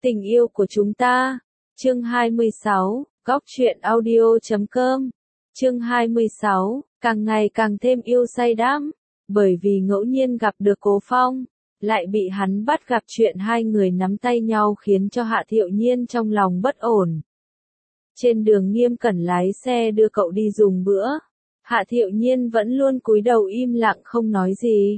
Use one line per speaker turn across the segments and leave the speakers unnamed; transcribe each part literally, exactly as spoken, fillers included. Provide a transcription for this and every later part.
Tình yêu của chúng ta. Chương hai mươi sáu, góc truyện audio chấm com. Chương hai mươi sáu, càng ngày càng thêm yêu say đắm, bởi vì ngẫu nhiên gặp được Cố Phong, lại bị hắn bắt gặp chuyện hai người nắm tay nhau khiến cho Hạ Thiệu Nhiên trong lòng bất ổn. Trên đường Nghiêm Cẩn lái xe đưa cậu đi dùng bữa, Hạ Thiệu Nhiên vẫn luôn cúi đầu im lặng không nói gì.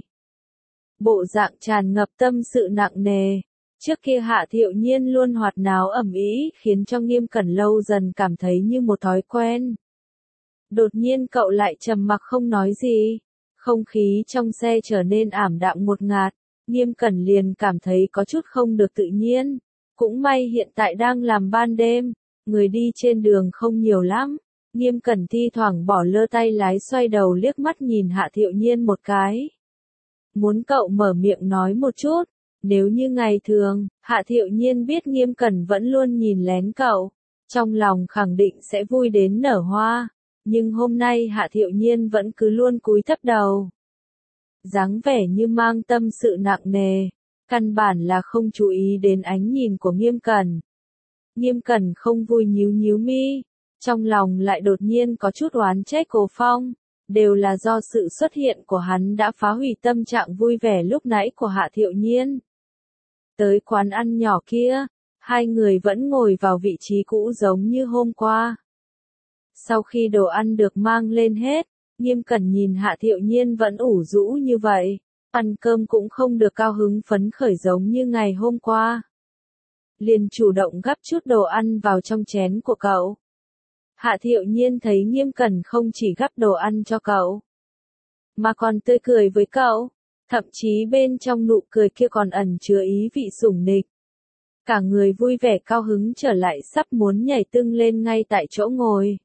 Bộ dạng tràn ngập tâm sự nặng nề. Trước kia Hạ Thiệu Nhiên luôn hoạt náo ầm ĩ khiến cho Nghiêm Cẩn lâu dần cảm thấy như một thói quen. Đột nhiên cậu lại trầm mặc không nói gì. Không khí trong xe trở nên ảm đạm ngột ngạt. Nghiêm Cẩn liền cảm thấy có chút không được tự nhiên. Cũng may hiện tại đang làm ban đêm, người đi trên đường không nhiều lắm. Nghiêm Cẩn thi thoảng bỏ lơ tay lái xoay đầu liếc mắt nhìn Hạ Thiệu Nhiên một cái. Muốn cậu mở miệng nói một chút. Nếu như ngày thường, Hạ Thiệu Nhiên biết Nghiêm Cẩn vẫn luôn nhìn lén cậu, trong lòng khẳng định sẽ vui đến nở hoa, nhưng hôm nay Hạ Thiệu Nhiên vẫn cứ luôn cúi thấp đầu. Dáng vẻ như mang tâm sự nặng nề, căn bản là không chú ý đến ánh nhìn của Nghiêm Cẩn. Nghiêm Cẩn không vui nhíu nhíu mi, trong lòng lại đột nhiên có chút oán trách Cố Phong. Đều là do sự xuất hiện của hắn đã phá hủy tâm trạng vui vẻ lúc nãy của Hạ Thiệu Nhiên. Tới quán ăn nhỏ kia, hai người vẫn ngồi vào vị trí cũ giống như hôm qua. Sau khi đồ ăn được mang lên hết, Nghiêm Cẩn nhìn Hạ Thiệu Nhiên vẫn ủ rũ như vậy, ăn cơm cũng không được cao hứng phấn khởi giống như ngày hôm qua. Liền chủ động gắp chút đồ ăn vào trong chén của cậu. Hạ Thiệu Nhiên thấy Nghiêm Cẩn không chỉ gắp đồ ăn cho cậu, mà còn tươi cười với cậu. Thậm chí bên trong nụ cười kia còn ẩn chứa ý vị sủng nịch. Cả người vui vẻ cao hứng trở lại sắp muốn nhảy tưng lên ngay tại chỗ ngồi.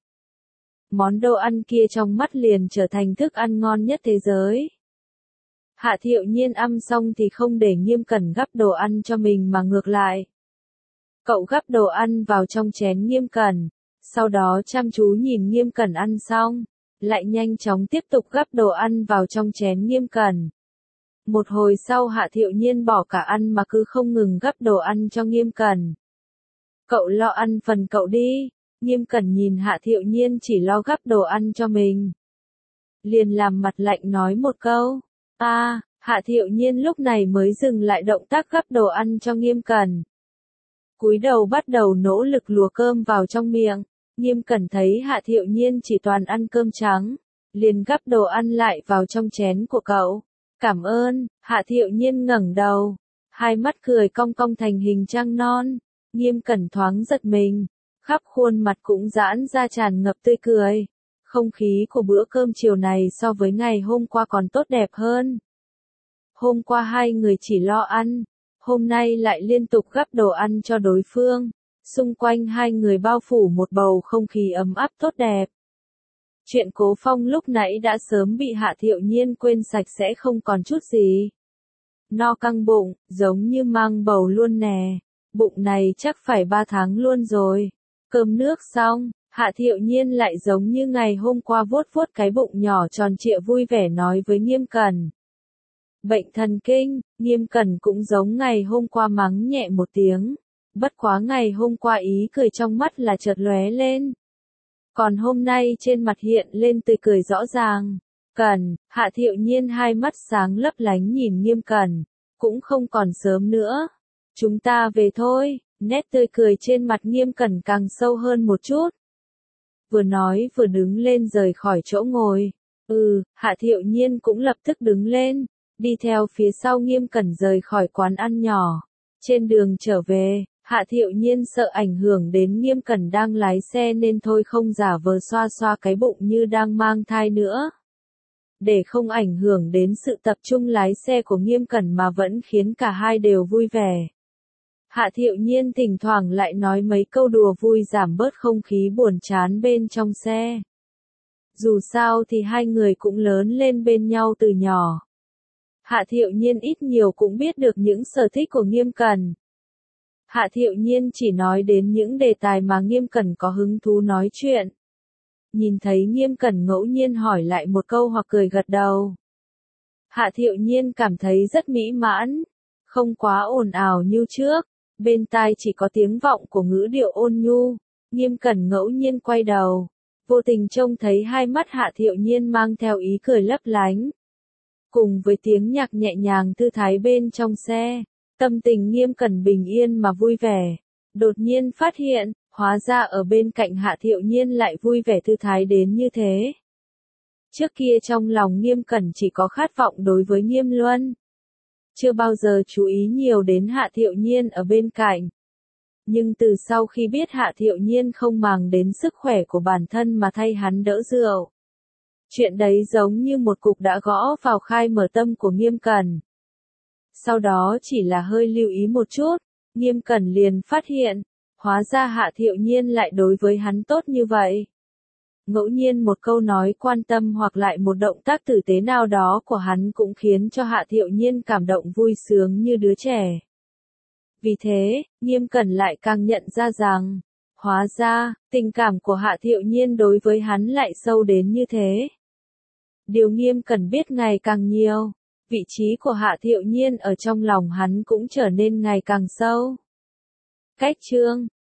Món đồ ăn kia trong mắt liền trở thành thức ăn ngon nhất thế giới. Hạ Thiệu Nhiên ăn xong thì không để Nghiêm Cẩn gắp đồ ăn cho mình mà ngược lại. Cậu gắp đồ ăn vào trong chén Nghiêm Cẩn, sau đó chăm chú nhìn Nghiêm Cẩn ăn xong, lại nhanh chóng tiếp tục gắp đồ ăn vào trong chén Nghiêm Cẩn. Một hồi sau Hạ Thiệu Nhiên bỏ cả ăn mà cứ không ngừng gắp đồ ăn cho Nghiêm Cẩn. Cậu lo ăn phần cậu đi. Nghiêm Cẩn nhìn Hạ Thiệu Nhiên chỉ lo gắp đồ ăn cho mình, liền làm mặt lạnh nói một câu. A, à, Hạ Thiệu Nhiên lúc này mới dừng lại động tác gắp đồ ăn cho Nghiêm Cẩn. Cúi đầu bắt đầu nỗ lực lùa cơm vào trong miệng. Nghiêm Cẩn thấy Hạ Thiệu Nhiên chỉ toàn ăn cơm trắng, liền gắp đồ ăn lại vào trong chén của cậu. Cảm ơn. Hạ Thiệu Nhiên ngẩng đầu, hai mắt cười cong cong thành hình trăng non. Nghiêm Cẩn thoáng giật mình, khắp khuôn mặt cũng giãn ra tràn ngập tươi cười. Không khí của bữa cơm chiều này so với ngày hôm qua còn tốt đẹp hơn. Hôm qua hai người chỉ lo ăn, hôm nay lại liên tục gắp đồ ăn cho đối phương. Xung quanh hai người bao phủ một bầu không khí ấm áp tốt đẹp. Chuyện Cố Phong lúc nãy đã sớm bị Hạ Thiệu Nhiên quên sạch sẽ không còn chút gì. No căng bụng, giống như mang bầu luôn nè. Bụng này chắc phải ba tháng luôn rồi. Cơm nước xong, Hạ Thiệu Nhiên lại giống như ngày hôm qua vuốt vuốt cái bụng nhỏ tròn trịa vui vẻ nói với Nghiêm Cẩn. Bệnh thần kinh. Nghiêm Cẩn cũng giống ngày hôm qua mắng nhẹ một tiếng. Bất quá ngày hôm qua ý cười trong mắt là chợt lóe lên. Còn hôm nay trên mặt hiện lên tươi cười rõ ràng. Cẩn, Hạ Thiệu Nhiên hai mắt sáng lấp lánh nhìn Nghiêm Cẩn. Cũng không còn sớm nữa. Chúng ta về thôi. Nét tươi cười trên mặt Nghiêm Cẩn càng sâu hơn một chút. Vừa nói vừa đứng lên rời khỏi chỗ ngồi. Ừ, Hạ Thiệu Nhiên cũng lập tức đứng lên. Đi theo phía sau Nghiêm Cẩn rời khỏi quán ăn nhỏ. Trên đường trở về, Hạ Thiệu Nhiên sợ ảnh hưởng đến Nghiêm Cẩn đang lái xe nên thôi không giả vờ xoa xoa cái bụng như đang mang thai nữa. Để không ảnh hưởng đến sự tập trung lái xe của Nghiêm Cẩn mà vẫn khiến cả hai đều vui vẻ. Hạ Thiệu Nhiên thỉnh thoảng lại nói mấy câu đùa vui giảm bớt không khí buồn chán bên trong xe. Dù sao thì hai người cũng lớn lên bên nhau từ nhỏ. Hạ Thiệu Nhiên ít nhiều cũng biết được những sở thích của Nghiêm Cẩn. Hạ Thiệu Nhiên chỉ nói đến những đề tài mà Nghiêm Cẩn có hứng thú nói chuyện. Nhìn thấy Nghiêm Cẩn ngẫu nhiên hỏi lại một câu hoặc cười gật đầu. Hạ Thiệu Nhiên cảm thấy rất mỹ mãn, không quá ồn ào như trước. Bên tai chỉ có tiếng vọng của ngữ điệu ôn nhu, Nghiêm Cẩn ngẫu nhiên quay đầu, vô tình trông thấy hai mắt Hạ Thiệu Nhiên mang theo ý cười lấp lánh. Cùng với tiếng nhạc nhẹ nhàng thư thái bên trong xe, tâm tình Nghiêm Cẩn bình yên mà vui vẻ. Đột nhiên phát hiện, hóa ra ở bên cạnh Hạ Thiệu Nhiên lại vui vẻ thư thái đến như thế. Trước kia trong lòng Nghiêm Cẩn chỉ có khát vọng đối với Nghiêm Luân. Chưa bao giờ chú ý nhiều đến Hạ Thiệu Nhiên ở bên cạnh. Nhưng từ sau khi biết Hạ Thiệu Nhiên không màng đến sức khỏe của bản thân mà thay hắn đỡ rượu. Chuyện đấy giống như một cục đã gõ vào khai mở tâm của Nghiêm Cẩn. Sau đó chỉ là hơi lưu ý một chút, Nghiêm Cẩn liền phát hiện, hóa ra Hạ Thiệu Nhiên lại đối với hắn tốt như vậy. Ngẫu nhiên một câu nói quan tâm hoặc lại một động tác tử tế nào đó của hắn cũng khiến cho Hạ Thiệu Nhiên cảm động vui sướng như đứa trẻ. Vì thế, Nghiêm Cẩn lại càng nhận ra rằng, hóa ra, tình cảm của Hạ Thiệu Nhiên đối với hắn lại sâu đến như thế. Điều Nghiêm Cẩn biết ngày càng nhiều, vị trí của Hạ Thiệu Nhiên ở trong lòng hắn cũng trở nên ngày càng sâu. Cách chương